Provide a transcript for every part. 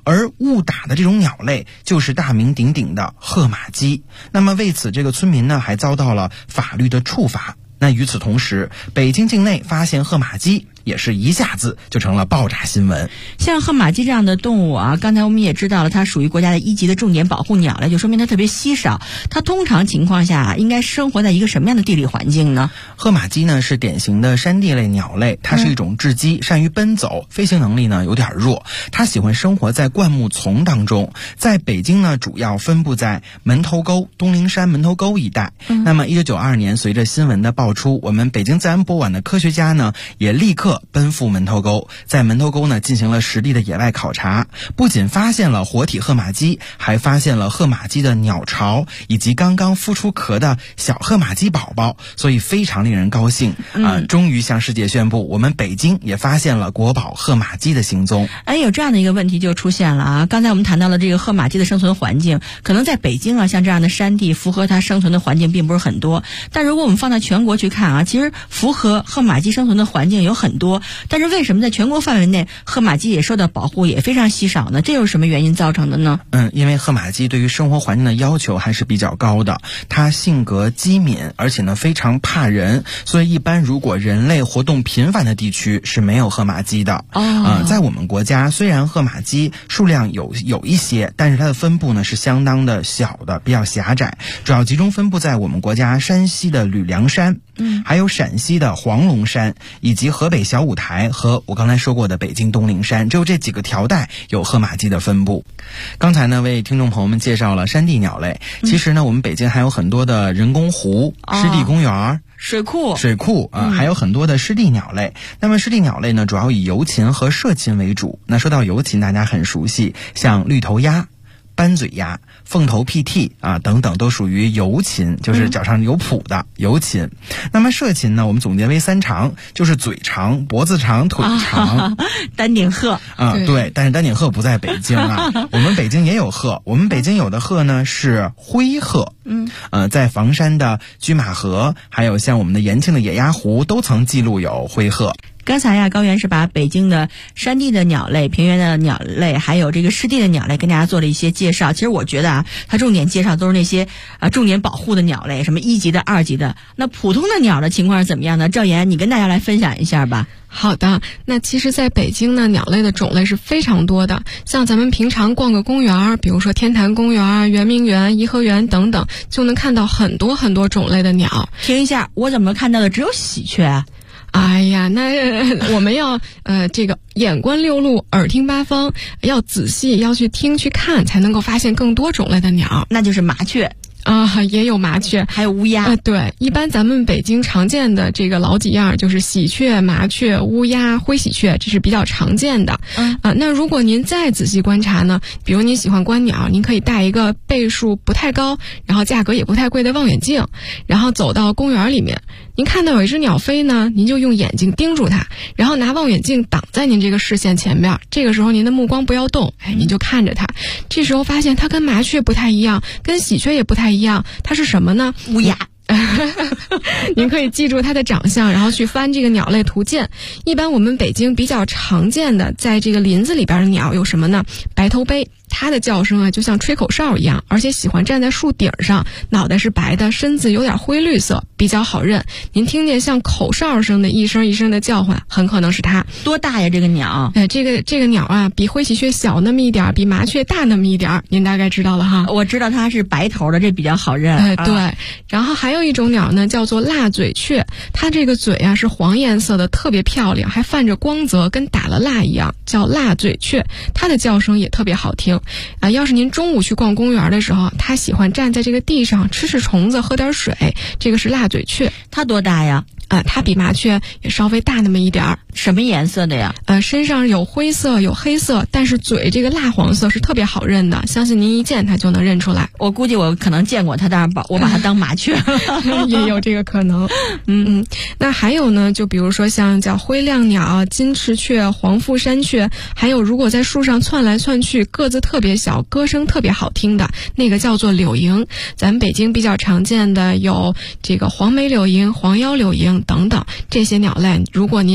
而误打的这种鸟类就是大名鼎鼎的褐马鸡。那么为此，这个村民呢还遭到了法律的处罚。那与此同时，北京境内发现褐马鸡也是一下子就成了爆炸新闻。 像褐马鸡这样的动物啊，刚才我们也知道了，它属于国家的1级的重点保护鸟类，就说明它特别稀少。它通常情况下应该生活在一个什么样的地理环境呢？ 褐马鸡呢是典型的山地类鸟类，它是一种雉鸡，善于奔走，飞行能力呢有点弱。它喜欢生活在灌木丛当中，在北京呢主要分布在门头沟、东陵山门头沟一带。那么1992年，随着新闻的爆出，我们北京自然博物馆的科学家呢也立刻奔赴门头沟，在门头沟呢进行了实地的野外考察，不仅发现了活体褐马鸡，还发现了褐马鸡的鸟巢以及刚刚孵出壳的小褐马鸡宝宝，所以非常令人高兴终于向世界宣布，我们北京也发现了国宝褐马鸡的行踪。 有这样的一个问题就出现了啊！刚才我们谈到了这个褐马鸡的生存环境，可能在北京啊，像这样的山地符合它生存的环境并不是很多，但如果我们放到全国去看啊，其实符合褐马鸡生存的环境有很多，但是为什么在全国范围内褐马鸡也受到保护，也非常稀少呢？这又是什么原因造成的呢？ 因为褐马鸡对于生活环境的要求还是比较高的，它性格机敏，而且呢非常怕人，所以一般如果人类活动频繁的地区是没有褐马鸡的。在我们国家，虽然褐马鸡数量有一些，但是它的分布呢是相当的小的，比较狭窄，主要集中分布在我们国家山西的吕梁山，还有陕西的黄龙山，以及河北小五台和我刚才说过的北京东陵山，只有这几个条带有褐马鸡的分布。刚才呢为听众朋友们介绍了山地鸟类，其实呢我们北京还有很多的人工湖、湿地公园、 水库还有很多的湿地鸟类。那么湿地鸟类呢主要以游禽和涉禽为主。那说到游禽，大家很熟悉，像绿头鸭、斑嘴鸭、凤头屁涕等等都属于游禽，就是脚上有蹼的游禽。那么涉禽呢，我们总结为3长，就是嘴长、脖子长、腿长。 丹顶鹤对，但是丹顶鹤不在北京我们北京也有鹤，我们北京有的鹤呢是灰鹤。在房山的居马河，还有像我们的延庆的野鸭湖都曾记录有灰鹤。 刚才呀，高原是把北京的山地的鸟类、平原的鸟类，还有这个湿地的鸟类跟大家做了一些介绍。其实我觉得它重点介绍都是那些重点保护的鸟类，什么1级的、2级的。那普通的鸟的情况是怎么样呢？赵岩，你跟大家来分享一下吧。 好的，那其实在北京呢，鸟类的种类是非常多的。像咱们平常逛个公园，比如说天坛公园、圆明园、颐和园等等，就能看到很多很多种类的鸟。 停一下，我怎么看到的只有喜鹊？ 哎呀，那我们要这个眼观六路，耳听八方，要仔细，要去听去看，才能够发现更多种类的鸟。 那就是麻雀。 也有麻雀， 还有乌鸦。 对，一般咱们北京常见的这个老几样就是喜鹊、麻雀、乌鸦、灰喜鹊，这是比较常见的。那如果您再仔细观察呢，比如您喜欢观鸟，您可以带一个倍数不太高，然后价格也不太贵的望远镜，然后走到公园里面，您看到有一只鸟飞呢，您就用眼睛盯住它，然后拿望远镜挡在您这个视线前面，这个时候您的目光不要动，您就看着它。这时候发现它跟麻雀不太一样，跟喜鹊也不太一样，它是什么呢？ 乌鸦。 您可以记住它的长相，然后去翻这个鸟类图鉴。一般我们北京比较常见的在这个林子里边的鸟有什么呢？白头鹎，它的叫声就像吹口哨一样，而且喜欢站在树顶上，脑袋是白的，身子有点灰绿色，比较好认。您听见像口哨声的一声一声的叫唤，很可能是它。 多大呀这个鸟？ 这个鸟比灰喜鹊小那么一点，比麻雀大那么一点，您大概知道了哈。 我知道它是白头的，这比较好认。 对。然后还有一种鸟呢，叫做蜡嘴雀，它这个嘴是黄颜色的，特别漂亮，还泛着光泽，跟打了蜡一样，叫蜡嘴雀。它的叫声也特别好听。要是您中午去逛公园的时候，它喜欢站在这个地上吃虫子，喝点水，这个是蜡嘴雀。 它多大呀？ 它比麻雀也稍微大那么一点儿。 什么颜色的呀？ 身上有灰色有黑色，但是嘴这个蜡黄色是特别好认的，相信您一见它就能认出来。 我估计我可能见过它，但是我把它当麻雀。 也有这个可能。那还有呢，就比如说像叫灰亮鸟、金翅雀、黄腹山雀，还有如果在树上窜来窜去，个子特别小，歌声特别好听的那个叫做柳莺。咱们北京比较常见的有这个黄眉柳莺、黄腰柳莺等等这些鸟类，如果您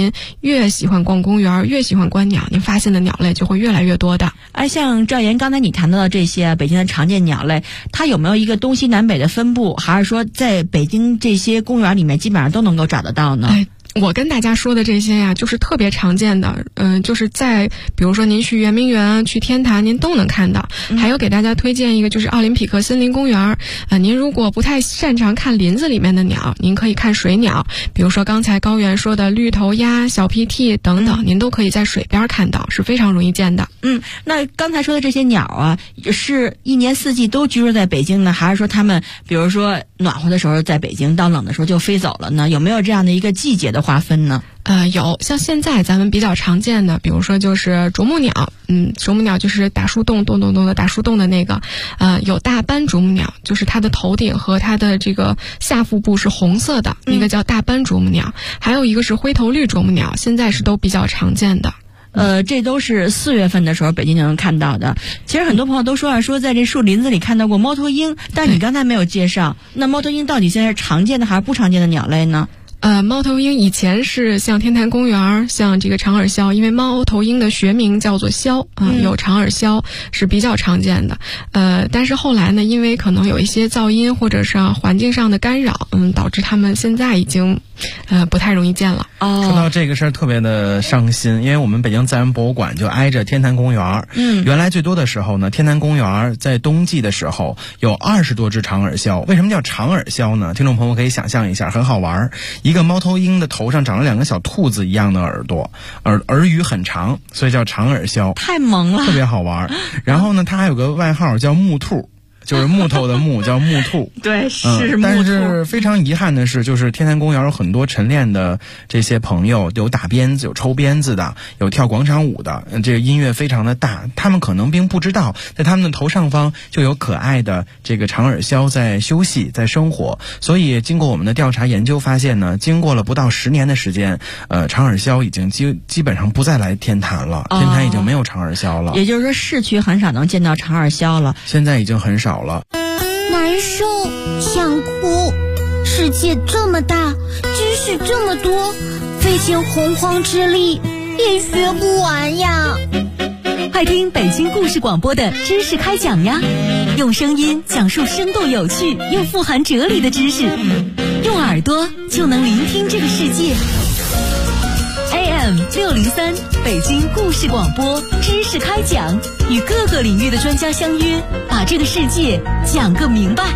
越喜欢逛公园，越喜欢观鸟，您发现的鸟类就会越来越多的。 像赵岩刚才你谈到的这些北京的常见鸟类，它有没有一个东西南北的分布，还是说在北京这些公园里面基本上都能够找得到呢？ 我跟大家说的这些呀，就是特别常见的，就是在比如说您去圆明园、去天坛，您都能看到。还有给大家推荐一个，就是奥林匹克森林公园。您如果不太擅长看林子里面的鸟，您可以看水鸟，比如说刚才高原说的绿头鸭、小屁涕等等，您都可以在水边看到，是非常容易见的。 那刚才说的这些鸟啊，是一年四季都居住在北京呢，还是说它们比如说暖和的时候在北京，到冷的时候就飞走了呢？有没有这样的一个季节的划分呢？ 有，像现在咱们比较常见的，比如说就是啄木鸟，啄木鸟就是打树洞咚咚咚的打树洞的那个，有大斑啄木鸟，就是它的头顶和它的这个下腹部是红色的，那个叫大斑啄木鸟，还有一个是灰头绿啄木鸟，现在是都比较常见的。 这都是4月份的时候北京就能看到的。其实很多朋友都说说在这树林子里看到过猫头鹰，但你刚才没有介绍，那猫头鹰到底现在是常见的还是不常见的鸟类呢？ 猫头鹰以前是像天坛公园，像这个长耳鸮，因为猫头鹰的学名叫做鸮，有长耳鸮是比较常见的。但是后来呢，因为可能有一些噪音或者是环境上的干扰，导致它们现在已经不太容易见了。 说到这个事儿特别的伤心，因为我们北京自然博物馆就挨着天坛公园。原来最多的时候呢，天坛公园在冬季的时候有20多只长耳鸮。为什么叫长耳鸮呢？听众朋友可以想象一下，很好玩。一个猫头鹰的头上长了2个小兔子一样的耳朵，耳羽很长，所以叫长耳鸮。 太萌了， 特别好玩。然后呢，它还有个外号叫木兔。就是木头的木叫木兔。 对，是木兔。 但是非常遗憾的是，就是天坛公园有很多晨练的这些朋友，有打鞭子，有抽鞭子的，有跳广场舞的，这个音乐非常的大，他们可能并不知道在他们的头上方就有可爱的这个长耳鸮在休息，在生活。所以经过我们的调查研究发现呢，经过了不到10年的时间，长耳鸮已经基本上不再来天坛了，天坛已经没有长耳鸮了。 也就是说市区很少能见到长耳鸮了， 现在已经很少了。 难受，想哭，世界这么大，知识这么多，费尽洪荒之力也学不完呀。 快听北京故事广播的知识开讲呀，用声音讲述生动有趣又富含哲理的知识，用耳朵就能聆听这个世界。AM 603北京故事广播知识开讲，与各个领域的专家相约，把这个世界讲个明白。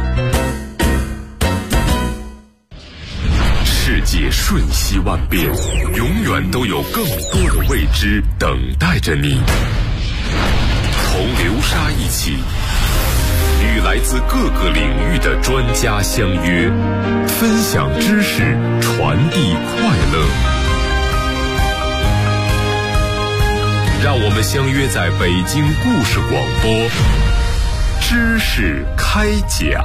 世界瞬息万变，永远都有更多的未知等待着你。同流沙一起，与来自各个领域的专家相约，分享知识，传递快乐。让我们相约在北京故事广播，知识开讲。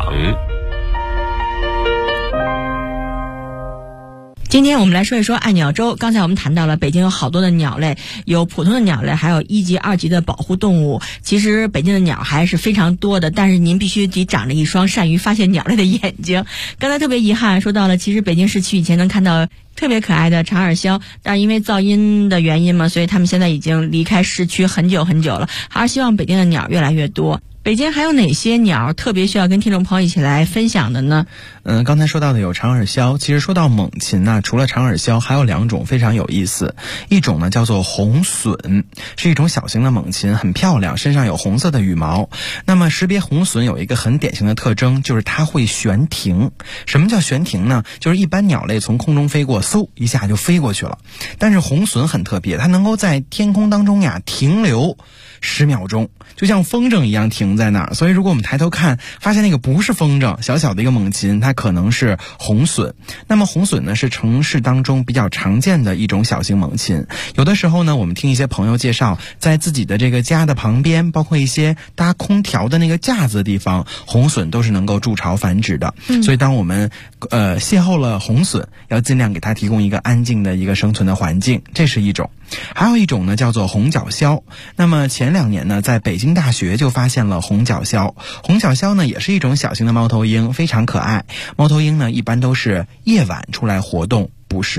今天我们来说一说爱鸟周。刚才我们谈到了北京有好多的鸟类，有普通的鸟类，还有1级、2级的保护动物。其实北京的鸟还是非常多的，但是您必须得长着一双善于发现鸟类的眼睛。刚才特别遗憾说到了，其实北京市区以前能看到特别可爱的长耳鸮，但是因为噪音的原因嘛，所以他们现在已经离开市区很久很久了。还是希望北京的鸟越来越多。北京还有哪些鸟特别需要跟听众朋友一起来分享的呢？ 刚才说到的有长耳鸮，其实说到猛禽呢，除了长耳鸮还有2种非常有意思。一种呢叫做红隼，是一种小型的猛禽，很漂亮，身上有红色的羽毛。那么识别红隼有一个很典型的特征，就是它会悬停。什么叫悬停呢？就是一般鸟类从空中飞过，嗖一下就飞过去了，但是红隼很特别，它能够在天空当中呀停留10秒钟，就像风筝一样停在那儿。所以如果我们抬头看，发现那个不是风筝，小小的一个猛禽，它可能是红隼。那么红隼呢，是城市当中比较常见的一种小型猛禽。有的时候呢，我们听一些朋友介绍，在自己的这个家的旁边，包括一些搭空调的那个架子的地方，红隼都是能够筑巢繁殖的。所以当我们邂逅了红隼，要尽量给它提供一个安静的一个生存的环境，这是一种。还有一种呢叫做红角鸮。那么前2年呢，在北京大学就发现了红角鸮。红角鸮呢也是一种小型的猫头鹰，非常可爱。猫头鹰呢一般都是夜晚出来活动捕食的，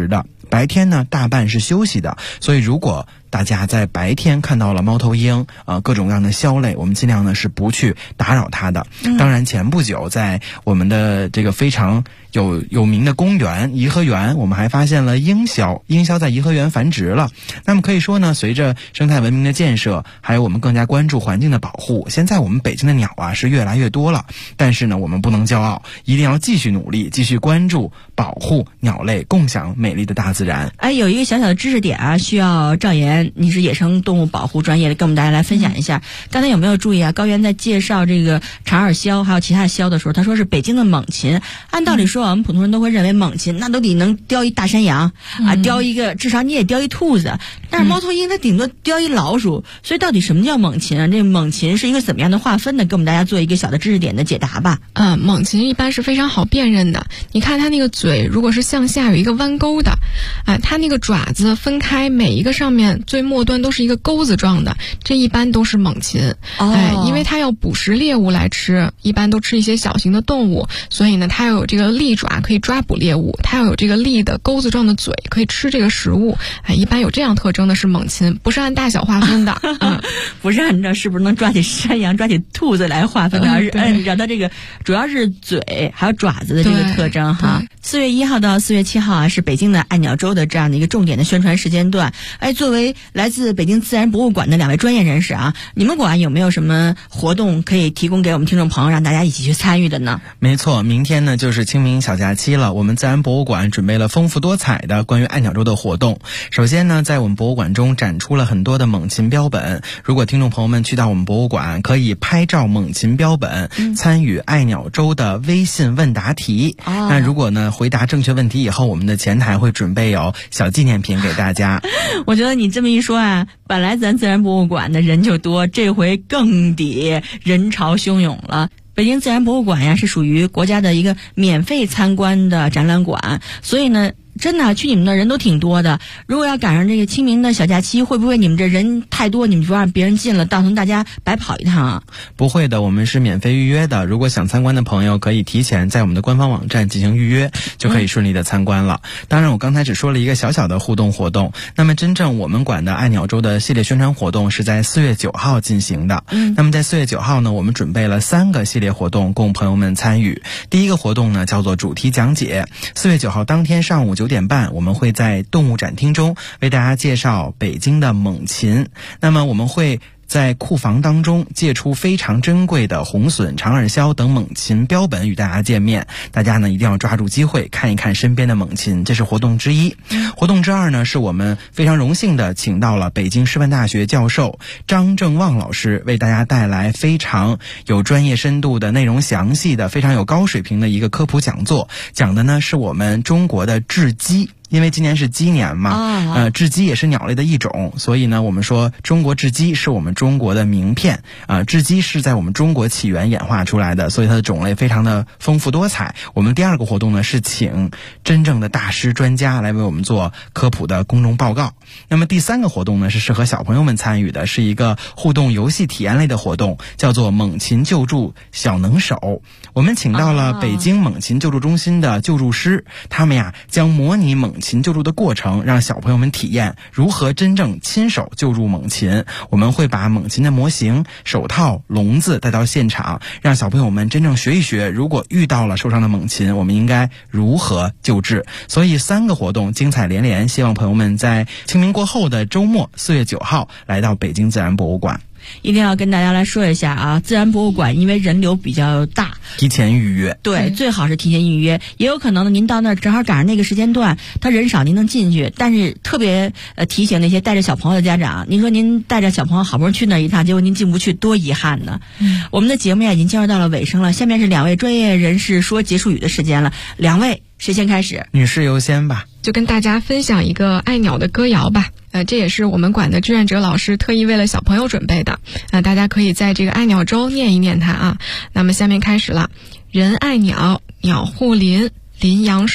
白天呢大半是休息的，所以如果大家在白天看到了猫头鹰各种各样的枭类，我们尽量呢是不去打扰它的。当然前不久在我们的这个非常有名的公园颐和园，我们还发现了鹰枭在颐和园繁殖了。那么可以说呢，随着生态文明的建设，还有我们更加关注环境的保护，现在我们北京的鸟是越来越多了。但是呢，我们不能骄傲，一定要继续努力，继续关注保护鸟类，共享美丽的大自然。 有一个小小的知识点需要赵岩，你是野生动物保护专业的，跟我们大家来分享一下。刚才有没有注意高原在介绍这个长耳鸮还有其他鸮的时候，他说是北京的猛禽。按道理说我们普通人都会认为猛禽那都得能叼一大山羊叼一个，至少你也叼一兔子。但是猫头鹰它顶多叼一老鼠，所以到底什么叫猛禽啊？这猛禽是一个怎么样的划分呢？给我们大家做一个小的知识点的解答吧。 猛禽一般是非常好辨认的。你看它那个嘴如果是向下有一个弯钩的，它那个爪子分开，每一个上面最末端都是一个钩子状的，这一般都是猛禽。因为它要捕食猎物来吃，一般都吃一些小型的动物，所以呢它要有这个利爪可以抓捕猎物，它要有这个利的钩子状的嘴可以吃这个食物。一般有这样特征的是猛禽，不是按大小划分的。 不是按照是不是能抓起山羊抓起兔子来划分的，而是按照它这个主要是嘴还有爪子的这个特征哈。4月1号到4月7号是北京的爱鸟周的这样的一个重点的宣传时间段。作为来自北京自然博物馆的2位专业人士你们馆有没有什么活动可以提供给我们听众朋友，让大家一起去参与的呢？ 没错，明天呢就是清明小假期了，我们自然博物馆准备了丰富多彩的关于爱鸟周的活动。首先呢，在我们博物馆中展出了很多的猛禽标本，如果听众朋友们去到我们博物馆，可以拍照猛禽标本，参与爱鸟周的微信问答题。那如果呢回答正确问题以后，我们的前台会准备有小纪念品给大家。 我觉得你这么一说本来咱自然博物馆的人就多，这回更得人潮汹涌了。北京自然博物馆是属于国家的一个免费参观的展览馆，所以呢真的去你们那人都挺多的。如果要赶上这个清明的小假期，会不会你们这人太多，你们就让别人进了，造成大家白跑一趟不会的，我们是免费预约的。如果想参观的朋友可以提前在我们的官方网站进行预约，就可以顺利的参观了。当然我刚才只说了一个小小的互动活动，那么真正我们馆的爱鸟周的系列宣传活动是在4月9号进行的。那么在4月9号呢，我们准备了3个系列活动供朋友们参与。第一个活动呢叫做主题讲解。4月9号当天上午9点半，我们会在动物展厅中为大家介绍北京的猛禽。那么我们会在库房当中借出非常珍贵的红隼、长耳鸮等猛禽标本与大家见面。大家呢一定要抓住机会看一看身边的猛禽，这是活动之一。活动之二呢，是我们非常荣幸的请到了北京师范大学教授张正旺老师，为大家带来非常有专业深度的、内容详细的、非常有高水平的一个科普讲座。讲的呢是我们中国的雉鸡。因为今年是鸡年嘛，雉鸡也是鸟类的一种，所以呢，我们说中国雉鸡是我们中国的名片雉鸡是在我们中国起源演化出来的，所以它的种类非常的丰富多彩。我们第二个活动呢是请真正的大师专家来为我们做科普的公众报告。那么第三个活动呢是适合小朋友们参与的，是一个互动游戏体验类的活动，叫做猛禽救助小能手。我们请到了北京猛禽救助中心的救助师，他们将模拟猛禽救助的过程，让小朋友们体验如何真正亲手救助猛禽。我们会把猛禽的模型、手套、笼子带到现场，让小朋友们真正学一学，如果遇到了受伤的猛禽，我们应该如何救治。所以3个活动精彩连连，希望朋友们在清明过后的周末4月9号来到北京自然博物馆。 一定要跟大家来说一下自然博物馆因为人流比较大， 提前预约。 对，最好是提前预约。也有可能呢，您到那儿正好赶上那个时间段，他人少，您能进去。但是特别提醒那些带着小朋友的家长，您说您带着小朋友好不容易去那一趟，结果您进不去，多遗憾呢。我们的节目已经进入到了尾声了，下面是2位专业人士说结束语的时间了。2位谁先开始？ 女士优先吧。 就跟大家分享一个爱鸟的歌谣吧。这也是我们馆的志愿者老师特意为了小朋友准备的。大家可以在这个爱鸟周念一念它那么下面开始了。人爱鸟，鸟护林，林养水；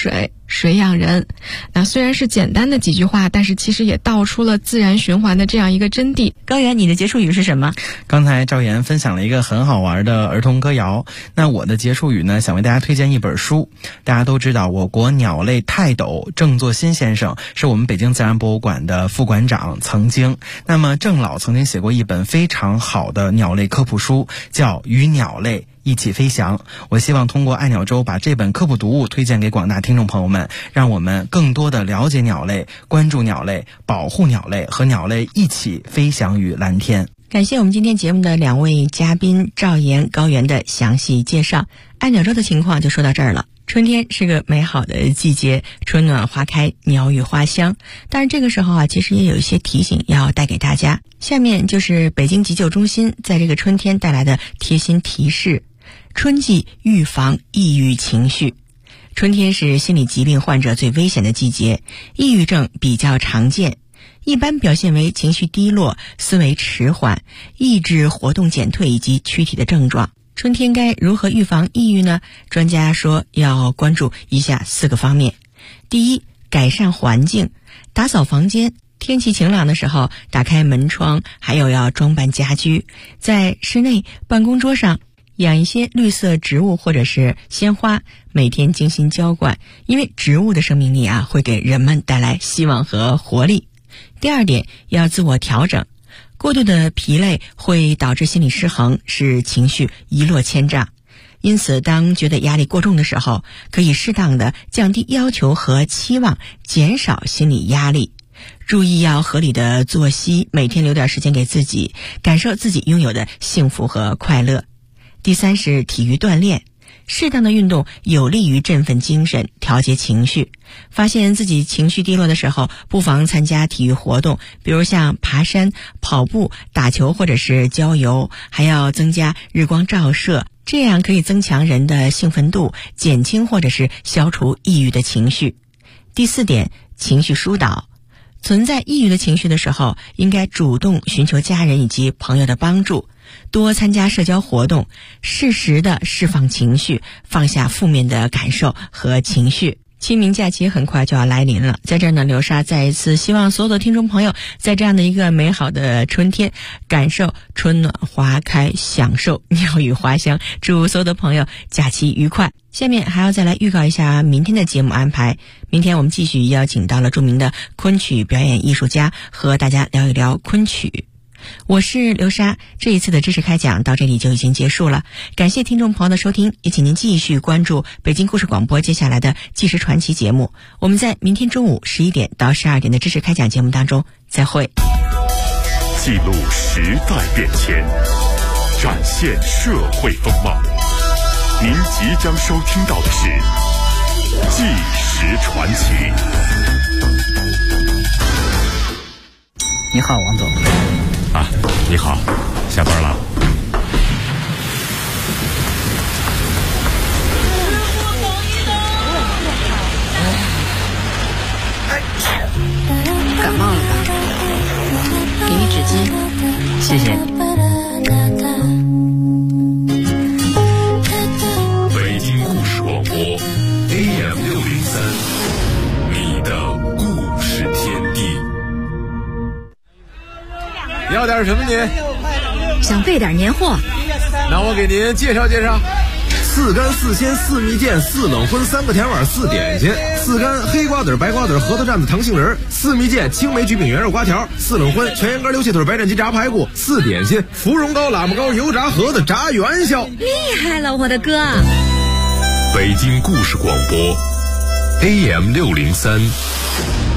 水养人。那虽然是简单的几句话，但是其实也道出了自然循环的这样一个真谛。 高原，你的结束语是什么？ 刚才赵岩分享了一个很好玩的儿童歌谣，那我的结束语呢，想为大家推荐一本书。大家都知道，我国鸟类泰斗郑作新先生是我们北京自然博物馆的副馆长，那么郑老曾经写过一本非常好的鸟类科普书，叫《与鸟类一起飞翔》。我希望通过爱鸟周把这本科普读物推荐给广大听众朋友们，让我们更多的了解鸟类，关注鸟类，保护鸟类，和鸟类一起飞翔于蓝天。 感谢我们今天节目的2位嘉宾赵岩、高原的详细介绍。爱鸟周的情况就说到这儿了。春天是个美好的季节，春暖花开，鸟语花香。但是这个时候其实也有一些提醒要带给大家。下面就是北京急救中心在这个春天带来的贴心提示：春季预防抑郁情绪。春天是心理疾病患者最危险的季节，抑郁症比较常见，一般表现为情绪低落、思维迟缓、意志活动减退以及躯体的症状。春天该如何预防抑郁呢？专家说要关注以下4个方面。第一，改善环境，打扫房间，天气晴朗的时候打开门窗，还有要装扮家居。在室内办公桌上养一些绿色植物或者是鲜花，每天精心浇灌，因为植物的生命力会给人们带来希望和活力。第二点，要自我调整，过度的疲累会导致心理失衡，使情绪一落千丈。因此当觉得压力过重的时候，可以适当的降低要求和期望，减少心理压力。注意要合理的作息，每天留点时间给自己，感受自己拥有的幸福和快乐。第三是体育锻炼，适当的运动有利于振奋精神，调节情绪。发现自己情绪低落的时候，不妨参加体育活动，比如像爬山、跑步、打球或者是郊游，还要增加日光照射，这样可以增强人的兴奋度，减轻或者是消除抑郁的情绪。第4点，情绪疏导。存在抑郁的情绪的时候，应该主动寻求家人以及朋友的帮助，多参加社交活动，适时的释放情绪，放下负面的感受和情绪。清明假期很快就要来临了，在这儿呢，流沙再一次希望所有的听众朋友在这样的一个美好的春天，感受春暖花开，享受鸟语花香，祝所有的朋友假期愉快。下面还要再来预告一下明天的节目安排。明天我们继续邀请到了著名的昆曲表演艺术家，和大家聊一聊昆曲。我是流沙，这一次的知识开讲到这里就已经结束了，感谢听众朋友的收听，也请您继续关注北京故事广播接下来的纪实传奇节目。我们在明天中午11点到12点的知识开讲节目当中再会。 记录时代变迁，展现社会风貌。您即将收听到的是纪实传奇。 你好，王总。 啊，你好，下班了？ 感冒了吧？给你纸巾，谢谢你。 北京故事广播 AM603，你的故事天地。 要点什么您？ 想备点年货。 那我给您介绍介绍。4干4鲜4蜜饯4冷荤3个甜碗4点心，4干黑瓜子白瓜子核桃蘸子糖杏仁，4蜜饯青梅菊饼圆肉瓜条，4冷荤全羊肝溜蟹腿白斩鸡炸排骨，4点心芙蓉糕喇嘛糕油炸盒子炸元宵。 厉害了，我的哥！ 北京故事广播 AM603。